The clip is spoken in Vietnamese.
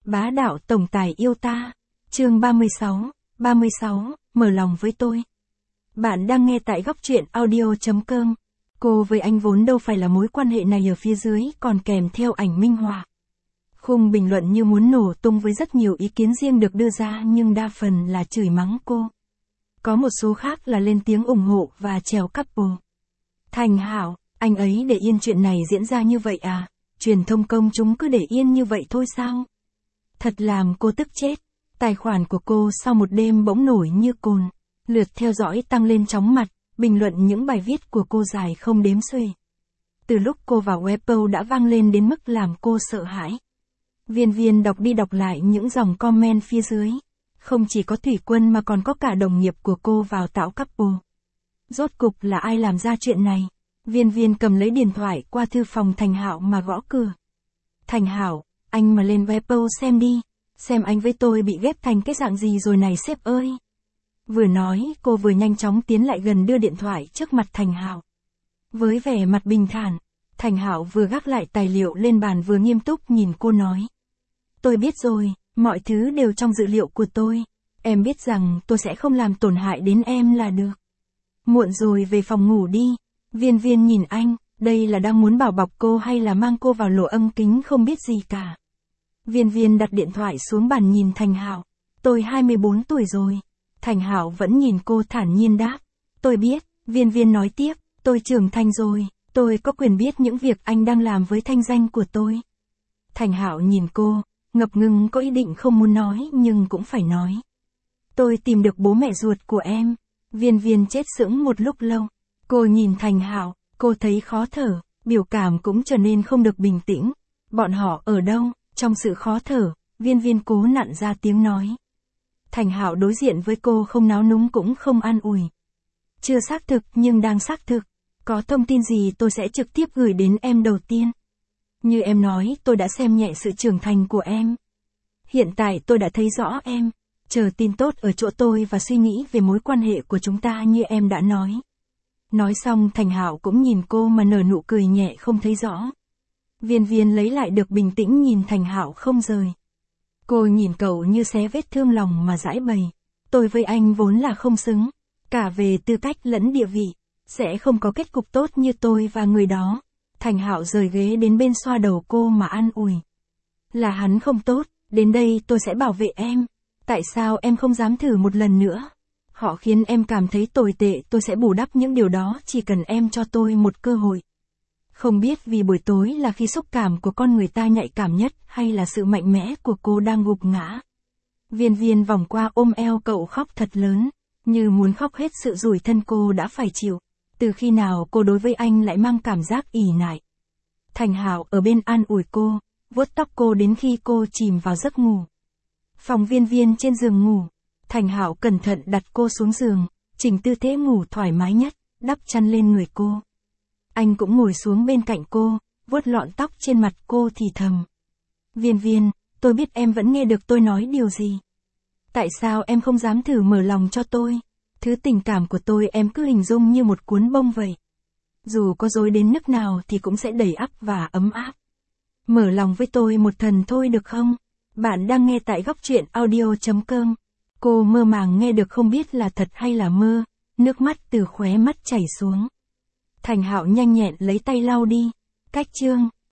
Bá đạo tổng tài yêu ta. Chương 36, mở lòng với tôi. Bạn đang nghe tại góc truyện audio.com. Cô với anh vốn đâu phải là mối quan hệ này ở phía dưới, còn kèm theo ảnh minh họa. Khung bình luận như muốn nổ tung với rất nhiều ý kiến riêng được đưa ra, nhưng đa phần là chửi mắng cô. Có một số khác là lên tiếng ủng hộ và trèo couple. Thành Hảo, anh ấy để yên chuyện này diễn ra như vậy à? Truyền thông công chúng cứ để yên như vậy thôi sao? Thật làm cô tức chết. Tài khoản của cô sau một đêm bỗng nổi như cồn. Lượt theo dõi tăng lên chóng mặt, bình luận những bài viết của cô dài không đếm xuể. Từ lúc cô vào Weibo đã vang lên đến mức làm cô sợ hãi. Viên đọc đi đọc lại những dòng comment phía dưới. Không chỉ có Thủy Quân mà còn có cả đồng nghiệp của cô vào tạo couple. Rốt cục là ai làm ra chuyện này? Viên cầm lấy điện thoại qua thư phòng Thành Hảo mà gõ cửa. Thành Hảo, anh mà lên Weibo xem đi. Xem anh với tôi bị ghép thành cái dạng gì rồi này sếp ơi. Vừa nói, cô vừa nhanh chóng tiến lại gần đưa điện thoại trước mặt Thành Hảo. Với vẻ mặt bình thản, Thành Hảo vừa gác lại tài liệu lên bàn vừa nghiêm túc nhìn cô nói. Tôi biết rồi, mọi thứ đều trong dự liệu của tôi. Em biết rằng tôi sẽ không làm tổn hại đến em là được. Muộn rồi, về phòng ngủ đi. Viên nhìn anh, đây là đang muốn bảo bọc cô hay là mang cô vào lỗ âm kính không biết gì cả. Viên đặt điện thoại xuống bàn nhìn Thành Hảo. Tôi 24 tuổi rồi. Thành Hảo vẫn nhìn cô thản nhiên đáp. Tôi biết, Viên nói tiếp, tôi trưởng thành rồi, tôi có quyền biết những việc anh đang làm với thanh danh của tôi. Thành Hảo nhìn cô, ngập ngừng có ý định không muốn nói nhưng cũng phải nói. Tôi tìm được bố mẹ ruột của em. Viên chết sững một lúc lâu. Cô nhìn Thành Hảo, cô thấy khó thở, biểu cảm cũng trở nên không được bình tĩnh. Bọn họ ở đâu? Trong sự khó thở, Viên cố nặn ra tiếng nói. Thành Hảo đối diện với cô không náo núng cũng không an ủi. Chưa xác thực nhưng đang xác thực. Có thông tin gì tôi sẽ trực tiếp gửi đến em đầu tiên. Như em nói, tôi đã xem nhẹ sự trưởng thành của em. Hiện tại tôi đã thấy rõ em. Chờ tin tốt ở chỗ tôi và suy nghĩ về mối quan hệ của chúng ta như em đã nói. Nói xong Thành Hảo cũng nhìn cô mà nở nụ cười nhẹ không thấy rõ. Viên lấy lại được bình tĩnh nhìn Thành Hảo không rời. Cô nhìn cậu như xé vết thương lòng mà giãi bày. Tôi với anh vốn là không xứng. Cả về tư cách lẫn địa vị. Sẽ không có kết cục tốt như tôi và người đó. Thành Hảo rời ghế đến bên xoa đầu cô mà an ủi. Là hắn không tốt, đến đây tôi sẽ bảo vệ em. Tại sao em không dám thử một lần nữa? Họ khiến em cảm thấy tồi tệ, tôi sẽ bù đắp những điều đó chỉ cần em cho tôi một cơ hội. Không biết vì buổi tối là khi xúc cảm của con người ta nhạy cảm nhất hay là sự mạnh mẽ của cô đang gục ngã. Viên vòng qua ôm eo cậu khóc thật lớn, như muốn khóc hết sự tủi thân cô đã phải chịu. Từ khi nào cô đối với anh lại mang cảm giác ỷ nại. Thành Hảo ở bên an ủi cô, vuốt tóc cô đến khi cô chìm vào giấc ngủ. Phòng Viên trên giường ngủ. Thành Hảo cẩn thận đặt cô xuống giường, chỉnh tư thế ngủ thoải mái nhất, đắp chăn lên người cô. Anh cũng ngồi xuống bên cạnh cô, vuốt lọn tóc trên mặt cô thì thầm. Viên, tôi biết em vẫn nghe được tôi nói điều gì. Tại sao em không dám thử mở lòng cho tôi? Thứ tình cảm của tôi em cứ hình dung như một cuốn bông vậy. Dù có dối đến nức nào thì cũng sẽ đầy ắp và ấm áp. Mở lòng với tôi một lần thôi được không? Bạn đang nghe tại góc truyện audio.com. Cô mơ màng nghe được không biết là thật hay là mơ, nước mắt từ khóe mắt chảy xuống. Thành Hảo nhanh nhẹn lấy tay lau đi. Cách chương.